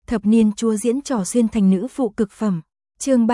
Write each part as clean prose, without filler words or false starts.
Thập niên chúa diễn trò xuyên thành nữ phụ cực phẩm. Chương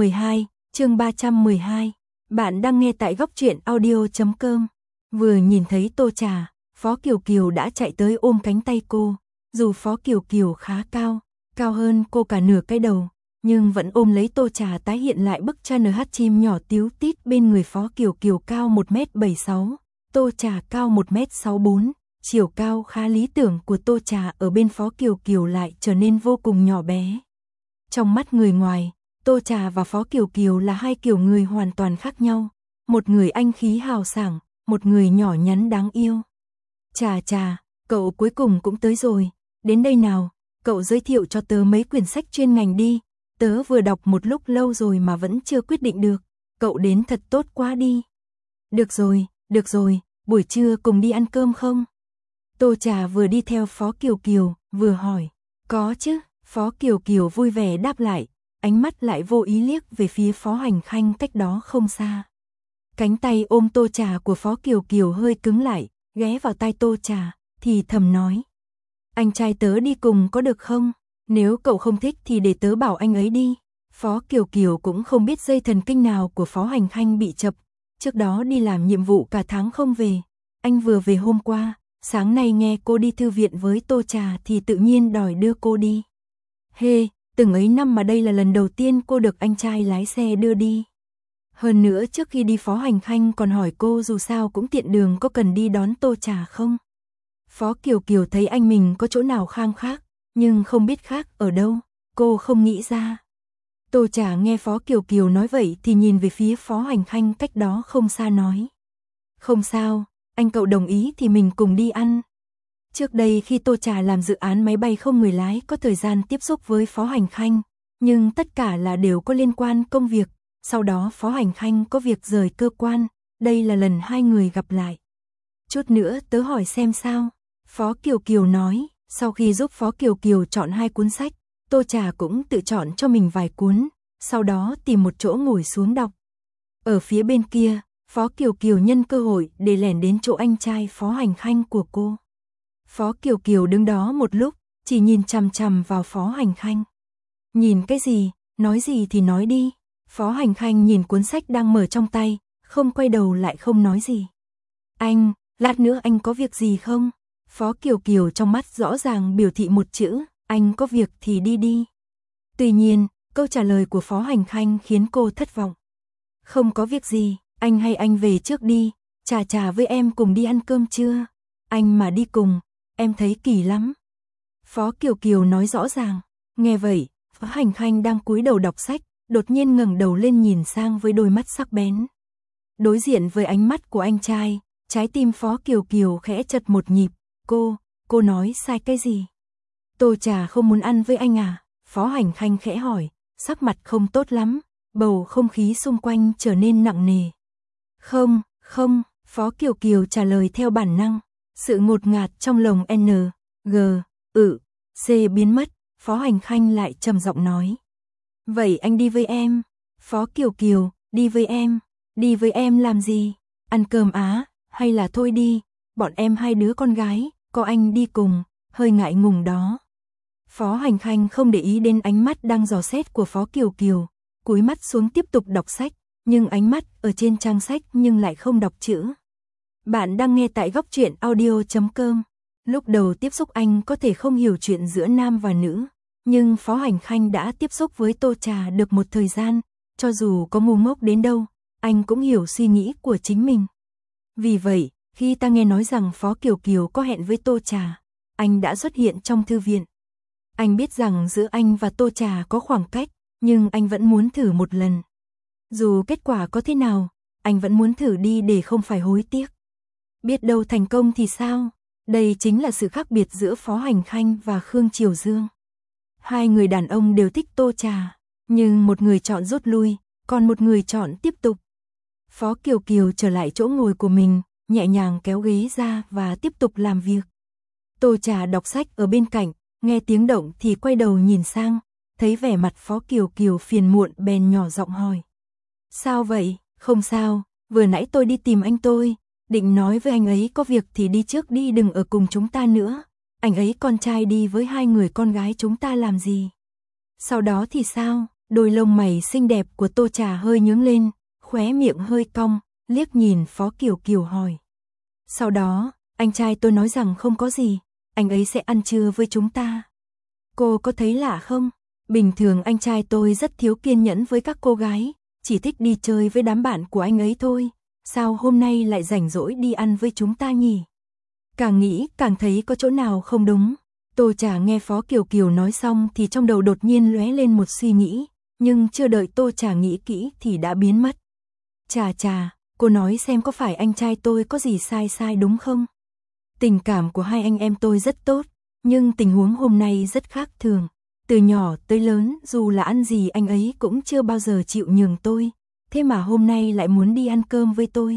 312. Bạn đang nghe tại góc truyện audio.com. Vừa nhìn thấy Tô Trà, Phó Kiều Kiều đã chạy tới ôm cánh tay cô. Dù Phó Kiều Kiều khá cao, cao hơn cô cả nửa cái đầu, nhưng vẫn ôm lấy Tô Trà tái hiện lại bức cha NH chim nhỏ tíu tít bên người. Phó Kiều Kiều cao 1m76, Tô Trà cao 1m64. Chiều cao khá lý tưởng của Tô Trà ở bên Phó Kiều Kiều lại trở nên vô cùng nhỏ bé. Trong mắt người ngoài, Tô Trà và Phó Kiều Kiều là hai kiểu người hoàn toàn khác nhau. Một người anh khí hào sảng, một người nhỏ nhắn đáng yêu. Trà, cậu cuối cùng cũng tới rồi. Đến đây nào, cậu giới thiệu cho tớ mấy quyển sách chuyên ngành đi. Tớ vừa đọc một lúc lâu rồi mà vẫn chưa quyết định được. Cậu đến thật tốt quá đi. Được rồi, buổi trưa cùng đi ăn cơm không? Tô Trà vừa đi theo Phó Kiều Kiều, vừa hỏi. Có chứ, Phó Kiều Kiều vui vẻ đáp lại, ánh mắt lại vô ý liếc về phía Phó Hành Khanh cách đó không xa. Cánh tay ôm Tô Trà của Phó Kiều Kiều hơi cứng lại, ghé vào tai Tô Trà, thì thầm nói. Anh trai tớ đi cùng có được không? Nếu cậu không thích thì để tớ bảo anh ấy đi. Phó Kiều Kiều cũng không biết dây thần kinh nào của Phó Hành Khanh bị chập. Trước đó đi làm nhiệm vụ cả tháng không về. Anh vừa về hôm qua. Sáng nay nghe cô đi thư viện với Tô Trà thì tự nhiên đòi đưa cô đi. Từng ấy năm mà đây là lần đầu tiên cô được anh trai lái xe đưa đi. Hơn nữa trước khi đi Phó Hành Khanh còn hỏi cô dù sao cũng tiện đường có cần đi đón Tô Trà không. Phó Kiều Kiều thấy anh mình có chỗ nào khang khác, nhưng không biết khác ở đâu, cô không nghĩ ra. Tô Trà nghe Phó Kiều Kiều nói vậy thì nhìn về phía Phó Hành Khanh cách đó không xa nói. Không sao. Anh cậu đồng ý thì mình cùng đi ăn. Trước đây khi Tô Trà làm dự án máy bay không người lái có thời gian tiếp xúc với Phó Hành Khanh, nhưng tất cả là đều có liên quan công việc. Sau đó Phó Hành Khanh có việc rời cơ quan, đây là lần hai người gặp lại. Chút nữa tớ hỏi xem sao. Phó Kiều Kiều nói, sau khi giúp Phó Kiều Kiều chọn hai cuốn sách, Tô Trà cũng tự chọn cho mình vài cuốn, sau đó tìm một chỗ ngồi xuống đọc. Ở phía bên kia, Phó Kiều Kiều nhân cơ hội để lẻn đến chỗ anh trai Phó Hành Khanh của cô. Phó Kiều Kiều đứng đó một lúc, chỉ nhìn chằm chằm vào Phó Hành Khanh. Nhìn cái gì, nói gì thì nói đi. Phó Hành Khanh nhìn cuốn sách đang mở trong tay, không quay đầu lại không nói gì. Anh, lát nữa anh có việc gì không? Phó Kiều Kiều trong mắt rõ ràng biểu thị một chữ, anh có việc thì đi đi. Tuy nhiên, câu trả lời của Phó Hành Khanh khiến cô thất vọng. Không có việc gì. Anh hay anh về trước đi, Trà với em cùng đi ăn cơm trưa. Anh mà đi cùng, em thấy kỳ lắm. Phó Kiều Kiều nói rõ ràng. Nghe vậy, Phó Hành Khanh đang cúi đầu đọc sách, đột nhiên ngẩng đầu lên nhìn sang với đôi mắt sắc bén. Đối diện với ánh mắt của anh trai, trái tim Phó Kiều Kiều khẽ chật một nhịp. Cô nói sai cái gì? Tô Trà không muốn ăn với anh à? Phó Hành Khanh khẽ hỏi, sắc mặt không tốt lắm, bầu không khí xung quanh trở nên nặng nề. Không, Phó Kiều Kiều trả lời theo bản năng. Sự ngột ngạt trong lồng C biến mất, Phó Hành Khanh lại trầm giọng nói. Vậy anh đi với em. Phó Kiều Kiều, đi với em làm gì? Ăn cơm á, hay là thôi đi, bọn em hai đứa con gái, có anh đi cùng, hơi ngại ngùng đó. Phó Hành Khanh không để ý đến ánh mắt đang dò xét của Phó Kiều Kiều, cúi mắt xuống tiếp tục đọc sách. Nhưng ánh mắt ở trên trang sách nhưng lại không đọc chữ. Bạn đang nghe tại góc truyện audio.com. Lúc đầu tiếp xúc anh có thể không hiểu chuyện giữa nam và nữ, nhưng Phó Hành Khanh đã tiếp xúc với Tô Trà được một thời gian, cho dù có ngu ngốc đến đâu, anh cũng hiểu suy nghĩ của chính mình. Vì vậy, khi ta nghe nói rằng Phó Kiều Kiều có hẹn với Tô Trà, anh đã xuất hiện trong thư viện. Anh biết rằng giữa anh và Tô Trà có khoảng cách, nhưng anh vẫn muốn thử một lần. Dù kết quả có thế nào, anh vẫn muốn thử đi để không phải hối tiếc. Biết đâu thành công thì sao? Đây chính là sự khác biệt giữa Phó Hành Khanh và Khương Triều Dương. Hai người đàn ông đều thích Tô Trà, nhưng một người chọn rút lui, còn một người chọn tiếp tục. Phó Kiều Kiều trở lại chỗ ngồi của mình, nhẹ nhàng kéo ghế ra và tiếp tục làm việc. Tô Trà đọc sách ở bên cạnh, nghe tiếng động thì quay đầu nhìn sang, thấy vẻ mặt Phó Kiều Kiều phiền muộn bèn nhỏ giọng hỏi. Sao vậy? Không sao, vừa nãy tôi đi tìm anh tôi, định nói với anh ấy có việc thì đi trước đi đừng ở cùng chúng ta nữa. anh ấy con trai đi với 2 người con gái chúng ta làm gì? Sau đó thì sao? Đôi lông mày xinh đẹp của Tô Trà hơi nhướng lên, khóe miệng hơi cong, liếc nhìn Phó Kiều Kiều hỏi. Sau đó, anh trai tôi nói rằng không có gì, anh ấy sẽ ăn trưa với chúng ta. Cô có thấy lạ không? Bình thường anh trai tôi rất thiếu kiên nhẫn với các cô gái, chỉ thích đi chơi với đám bạn của anh ấy thôi. Sao hôm nay lại rảnh rỗi đi ăn với chúng ta nhỉ? Càng nghĩ càng thấy có chỗ nào không đúng. Tô Trà nghe Phó Kiều Kiều nói xong thì trong đầu đột nhiên lóe lên một suy nghĩ, nhưng chưa đợi Tô Trà nghĩ kỹ thì đã biến mất. Trà, cô nói xem có phải anh trai tôi có gì sai đúng không? Tình cảm của hai anh em tôi rất tốt, nhưng tình huống hôm nay rất khác thường. Từ nhỏ tới lớn, dù là ăn gì anh ấy cũng chưa bao giờ chịu nhường tôi, thế mà hôm nay lại muốn đi ăn cơm với tôi.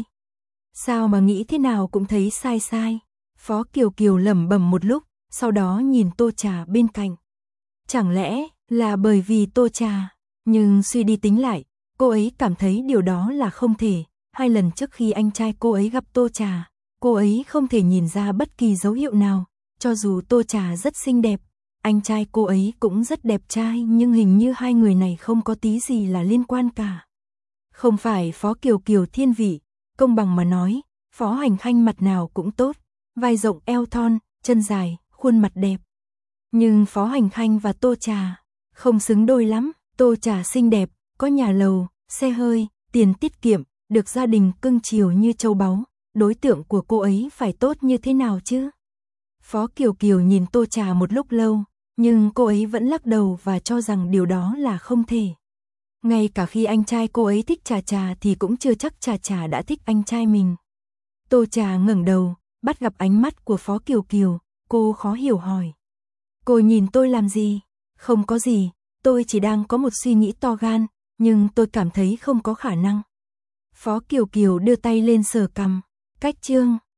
Sao mà nghĩ thế nào cũng thấy sai. Phó Kiều Kiều lẩm bẩm một lúc, sau đó nhìn Tô Trà bên cạnh. Chẳng lẽ là bởi vì Tô Trà, nhưng suy đi tính lại, cô ấy cảm thấy điều đó là không thể. 2 lần trước khi anh trai cô ấy gặp Tô Trà, cô ấy không thể nhìn ra bất kỳ dấu hiệu nào, cho dù Tô Trà rất xinh đẹp, anh trai cô ấy cũng rất đẹp trai, nhưng hình như 2 người này không có tí gì là liên quan cả. Không phải Phó Kiều Kiều thiên vị, công bằng mà nói, Phó Hành Khanh mặt nào cũng tốt, vai rộng eo thon, chân dài, khuôn mặt đẹp. Nhưng Phó Hành Khanh và Tô Trà không xứng đôi lắm. Tô Trà xinh đẹp, có nhà lầu, xe hơi, tiền tiết kiệm, được gia đình cưng chiều như châu báu, đối tượng của cô ấy phải tốt như thế nào chứ? Phó Kiều Kiều nhìn Tô Trà một lúc lâu, nhưng cô ấy vẫn lắc đầu và cho rằng điều đó là không thể. Ngay cả khi anh trai cô ấy thích Trà thì cũng chưa chắc Trà đã thích anh trai mình. Tô Trà ngẩng đầu, bắt gặp ánh mắt của Phó Kiều Kiều, cô khó hiểu hỏi. Cô nhìn tôi làm gì? Không có gì, tôi chỉ đang có một suy nghĩ to gan, nhưng tôi cảm thấy không có khả năng. Phó Kiều Kiều đưa tay lên sờ cằm, cách chương.